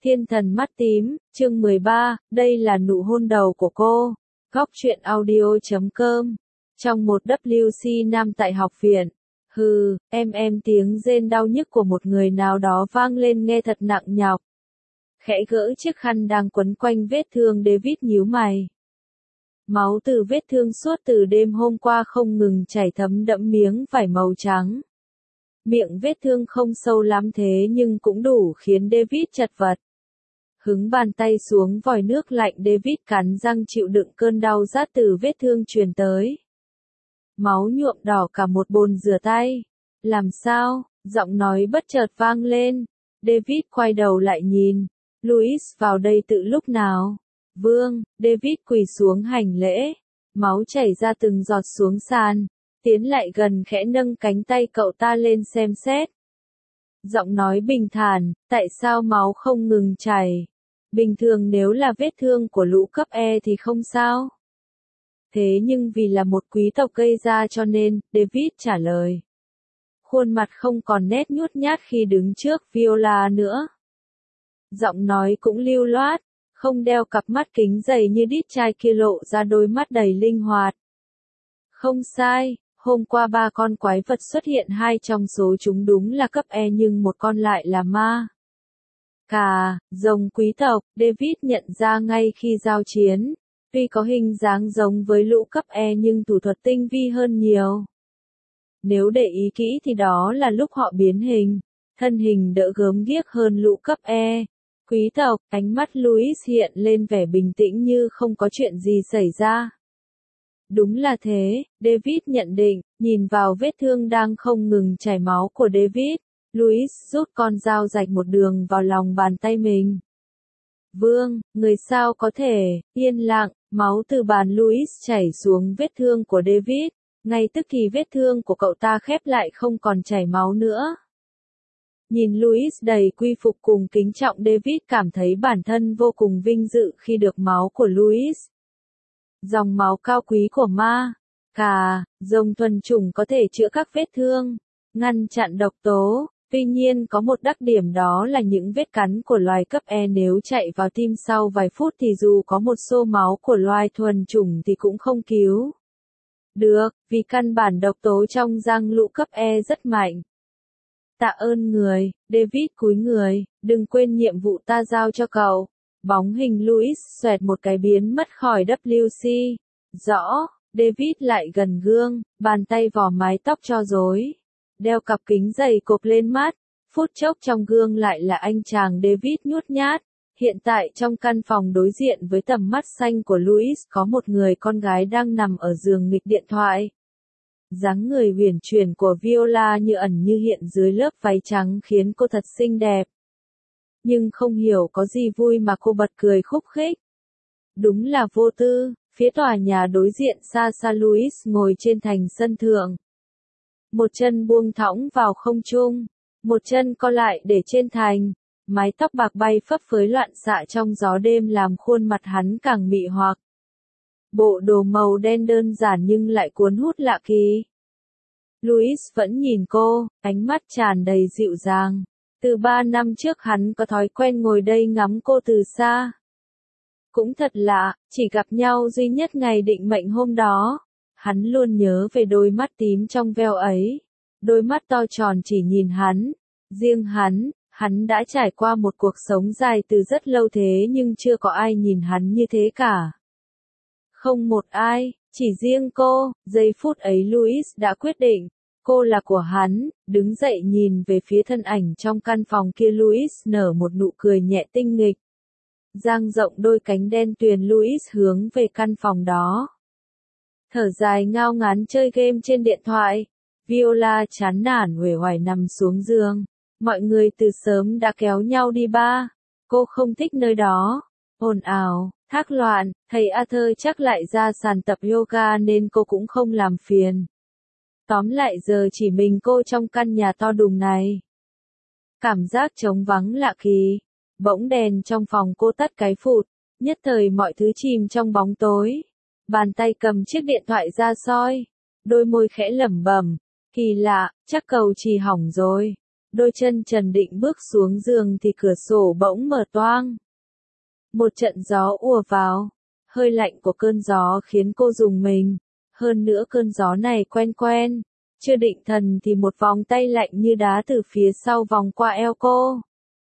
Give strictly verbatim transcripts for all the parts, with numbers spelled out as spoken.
Thiên thần mắt tím, chương mười ba, đây là nụ hôn đầu của cô. Góc truyện audio chấm com. Trong một W C nam tại học viện. Hừ, em em tiếng rên đau nhức của một người nào đó vang lên nghe thật nặng nhọc. Khẽ gỡ chiếc khăn đang quấn quanh vết thương, David nhíu mày. Máu từ vết thương suốt từ đêm hôm qua không ngừng chảy thấm đẫm miếng vải màu trắng. Miệng vết thương không sâu lắm thế nhưng cũng đủ khiến David chật vật. Hứng bàn tay xuống vòi nước lạnh, David cắn răng chịu đựng cơn đau rát từ vết thương truyền tới. Máu nhuộm đỏ cả một bồn rửa tay. Làm sao? Giọng nói bất chợt vang lên. David quay đầu lại nhìn. Louis vào đây từ lúc nào? Vương, David quỳ xuống hành lễ. Máu chảy ra từng giọt xuống sàn. Tiến lại gần khẽ nâng cánh tay cậu ta lên xem xét. Giọng nói bình thản, tại sao máu không ngừng chảy? Bình thường nếu là vết thương của lũ cấp E thì không sao. Thế nhưng vì là một quý tộc gây ra cho nên, David trả lời. Khuôn mặt không còn nét nhút nhát khi đứng trước Viola nữa. Giọng nói cũng lưu loát, không đeo cặp mắt kính dày như đít trai kia, lộ ra đôi mắt đầy linh hoạt. Không sai, hôm qua ba con quái vật xuất hiện, hai trong số chúng đúng là cấp E nhưng một con lại là ma. Cà, rồng quý tộc, David nhận ra ngay khi giao chiến. Tuy có hình dáng giống với lũ cấp E nhưng thủ thuật tinh vi hơn nhiều. Nếu để ý kỹ thì đó là lúc họ biến hình. Thân hình đỡ gớm ghiếc hơn lũ cấp E. Quý tộc, ánh mắt Louis hiện lên vẻ bình tĩnh như không có chuyện gì xảy ra. Đúng là thế, David nhận định, nhìn vào vết thương đang không ngừng chảy máu của David. Louis rút con dao rạch một đường vào lòng bàn tay mình. Vương, người sao có thể, yên lặng, máu từ bàn Louis chảy xuống vết thương của David. Ngay tức thì vết thương của cậu ta khép lại, không còn chảy máu nữa. Nhìn Louis đầy quy phục cùng kính trọng, David cảm thấy bản thân vô cùng vinh dự khi được máu của Louis. Dòng máu cao quý của ma, cà, rồng thuần chủng có thể chữa các vết thương, ngăn chặn độc tố. Tuy nhiên có một đặc điểm, đó là những vết cắn của loài cấp E nếu chạy vào tim sau vài phút thì dù có một xô máu của loài thuần chủng thì cũng không cứu được, vì căn bản độc tố trong răng lũ cấp E rất mạnh. Tạ ơn người, David cúi người, đừng quên nhiệm vụ ta giao cho cậu. Bóng hình Louis xoẹt một cái biến mất khỏi W C. Rõ, David lại gần gương, bàn tay vò mái tóc cho rối. Đeo cặp kính dày cộp lên mắt, phút chốc trong gương lại là anh chàng David nhút nhát. Hiện tại trong căn phòng đối diện với tầm mắt xanh của Louis có một người con gái đang nằm ở giường nghịch điện thoại. Dáng người huyền chuyển của Viola như ẩn như hiện dưới lớp váy trắng khiến cô thật xinh đẹp. Nhưng không hiểu có gì vui mà cô bật cười khúc khích. Đúng là vô tư, phía tòa nhà đối diện xa xa Louis ngồi trên thành sân thượng. Một chân buông thõng vào không trung, một chân co lại để trên thành, mái tóc bạc bay phấp phới loạn xạ trong gió đêm làm khuôn mặt hắn càng mị hoặc. Bộ đồ màu đen đơn giản nhưng lại cuốn hút lạ kỳ. Louis vẫn nhìn cô, ánh mắt tràn đầy dịu dàng. Từ ba năm trước hắn có thói quen ngồi đây ngắm cô từ xa. Cũng thật lạ, chỉ gặp nhau duy nhất ngày định mệnh hôm đó. Hắn luôn nhớ về đôi mắt tím trong veo ấy. Đôi mắt to tròn chỉ nhìn hắn. Riêng hắn, hắn đã trải qua một cuộc sống dài từ rất lâu thế nhưng chưa có ai nhìn hắn như thế cả. Không một ai, chỉ riêng cô. Giây phút ấy Louis đã quyết định. Cô là của hắn, đứng dậy nhìn về phía thân ảnh trong căn phòng kia. Louis nở một nụ cười nhẹ tinh nghịch. Dang rộng đôi cánh đen tuyền, Louis hướng về căn phòng đó. Thở dài ngao ngán chơi game trên điện thoại. Viola chán nản uể oải nằm xuống giường. Mọi người từ sớm đã kéo nhau đi ba. Cô không thích nơi đó. Ồn ào, thác loạn, thầy Arthur chắc lại ra sàn tập yoga nên cô cũng không làm phiền. Tóm lại giờ chỉ mình cô trong căn nhà to đùng này. Cảm giác trống vắng lạ kỳ. Bỗng đèn trong phòng cô tắt cái phụt. Nhất thời mọi thứ chìm trong bóng tối. Bàn tay cầm chiếc điện thoại ra soi. Đôi môi khẽ lẩm bẩm. Kỳ lạ, chắc cầu trì hỏng rồi. Đôi chân trần định bước xuống giường thì cửa sổ bỗng mở toang. Một trận gió ùa vào. Hơi lạnh của cơn gió khiến cô rùng mình. Hơn nữa cơn gió này quen quen. Chưa định thần thì một vòng tay lạnh như đá từ phía sau vòng qua eo cô.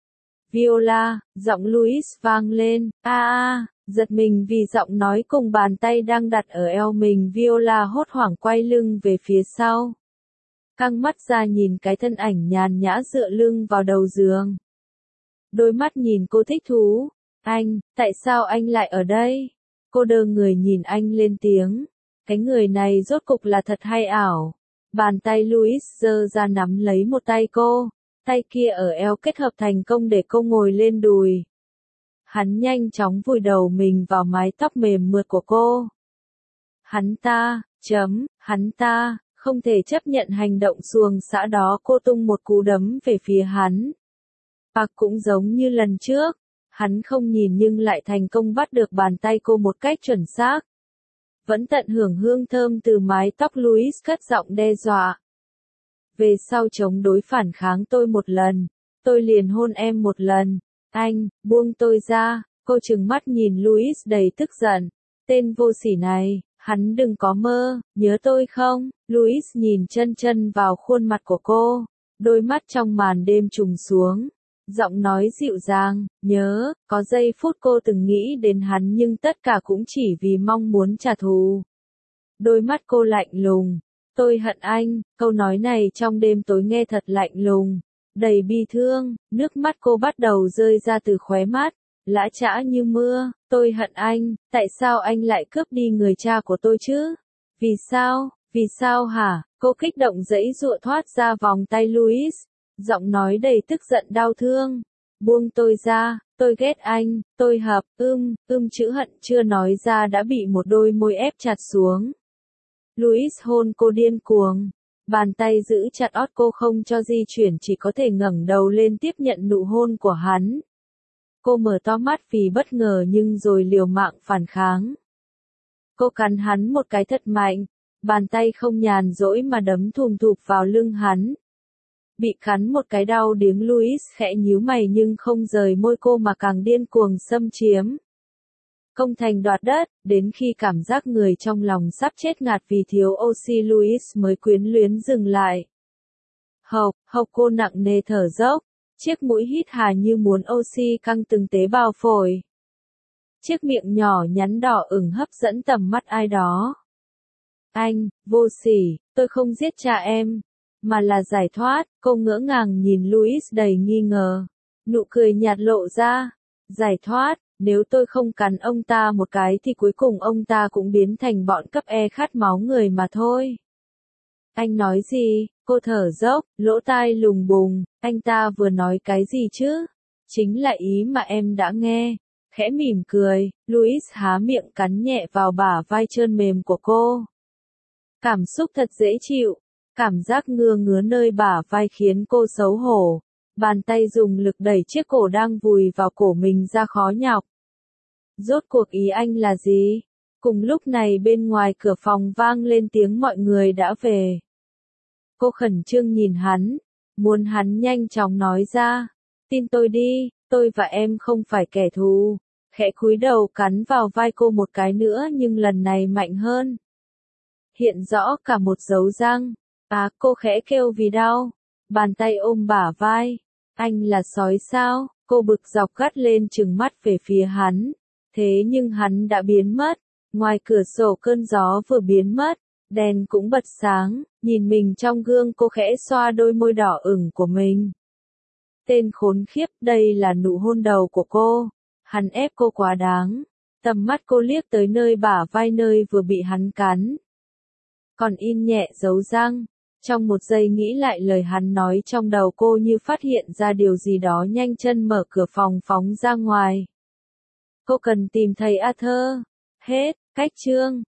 Viola, giọng Louis vang lên, a a, giật mình vì giọng nói cùng bàn tay đang đặt ở eo mình. Viola hốt hoảng quay lưng về phía sau. Căng mắt ra nhìn cái thân ảnh nhàn nhã dựa lưng vào đầu giường. Đôi mắt nhìn cô thích thú. Anh, tại sao anh lại ở đây? Cô đơ người nhìn anh lên tiếng. Cái người này rốt cục là thật hay ảo? Bàn tay Louis giơ ra nắm lấy một tay cô. Tay kia ở eo kết hợp thành công để cô ngồi lên đùi. Hắn nhanh chóng vùi đầu mình vào mái tóc mềm mượt của cô. Hắn ta, chấm, hắn ta, không thể chấp nhận hành động xuồng xã đó. Cô tung một cú đấm về phía hắn. Và cũng giống như lần trước, hắn không nhìn nhưng lại thành công bắt được bàn tay cô một cách chuẩn xác. Vẫn tận hưởng hương thơm từ mái tóc. Louis cất giọng đe dọa. Về sau chống đối phản kháng tôi một lần, tôi liền hôn em một lần. Anh, buông tôi ra. Cô trừng mắt nhìn Louis đầy tức giận. Tên vô sỉ này, hắn đừng có mơ, nhớ tôi không? Louis nhìn chân chân vào khuôn mặt của cô. Đôi mắt trong màn đêm trùng xuống. Giọng nói dịu dàng, nhớ, có giây phút cô từng nghĩ đến hắn nhưng tất cả cũng chỉ vì mong muốn trả thù. Đôi mắt cô lạnh lùng. Tôi hận anh, câu nói này trong đêm tối nghe thật lạnh lùng, đầy bi thương. Nước mắt cô bắt đầu rơi ra từ khóe mắt, lã chã như mưa. Tôi hận anh, tại sao anh lại cướp đi người cha của tôi chứ? Vì sao, vì sao hả? Cô kích động giãy giụa thoát ra vòng tay Louis, giọng nói đầy tức giận đau thương. Buông tôi ra, tôi ghét anh, tôi hợp, ưm, ưm chữ hận chưa nói ra đã bị một đôi môi ép chặt xuống. Louis hôn cô điên cuồng, bàn tay giữ chặt ót cô không cho di chuyển, chỉ có thể ngẩng đầu lên tiếp nhận nụ hôn của hắn. Cô mở to mắt vì bất ngờ nhưng rồi liều mạng phản kháng. Cô cắn hắn một cái thật mạnh, bàn tay không nhàn rỗi mà đấm thùm thụp vào lưng hắn. Bị cắn một cái đau điếng. Louis khẽ nhíu mày nhưng không rời môi cô mà càng điên cuồng xâm chiếm. Công thành đoạt đất, đến khi cảm giác người trong lòng sắp chết ngạt vì thiếu oxy Louis mới quyến luyến dừng lại. Hộc, hộc cô nặng nề thở dốc, chiếc mũi hít hà như muốn oxy căng từng tế bào phổi. Chiếc miệng nhỏ nhắn đỏ ửng hấp dẫn tầm mắt ai đó. Anh, vô sỉ, tôi không giết cha em, mà là giải thoát. Cô ngỡ ngàng nhìn Louis đầy nghi ngờ. Nụ cười nhạt lộ ra. Giải thoát. Nếu tôi không cắn ông ta một cái thì cuối cùng ông ta cũng biến thành bọn cấp E khát máu người mà thôi. Anh nói gì? Cô thở dốc, lỗ tai lùng bùng. Anh ta vừa nói cái gì chứ? Chính là ý mà em đã nghe. Khẽ mỉm cười, Louis há miệng cắn nhẹ vào bả vai trơn mềm của cô. Cảm xúc thật dễ chịu. Cảm giác ngứa ngứa nơi bả vai khiến cô xấu hổ. Bàn tay dùng lực đẩy chiếc cổ đang vùi vào cổ mình ra khó nhọc. Rốt cuộc ý anh là gì? Cùng lúc này bên ngoài cửa phòng vang lên tiếng mọi người đã về. Cô khẩn trương nhìn hắn, muốn hắn nhanh chóng nói ra. Tin tôi đi, tôi và em không phải kẻ thù. Khẽ cúi đầu cắn vào vai cô một cái nữa nhưng lần này mạnh hơn. Hiện rõ cả một dấu răng. À, cô khẽ kêu vì đau. Bàn tay ôm bả vai. Anh là sói sao? Cô bực dọc gắt lên trừng mắt về phía hắn. Thế nhưng hắn đã biến mất. Ngoài cửa sổ cơn gió vừa biến mất. Đèn cũng bật sáng. Nhìn mình trong gương cô khẽ xoa đôi môi đỏ ửng của mình. Tên khốn khiếp, đây là nụ hôn đầu của cô. Hắn ép cô quá đáng. Tầm mắt cô liếc tới nơi bả vai nơi vừa bị hắn cắn. Còn in nhẹ dấu răng. Trong một giây nghĩ lại lời hắn nói trong đầu cô như phát hiện ra điều gì đó, nhanh chân mở cửa phòng phóng ra ngoài. Cô cần tìm thầy Arthur. Hết, cách chương.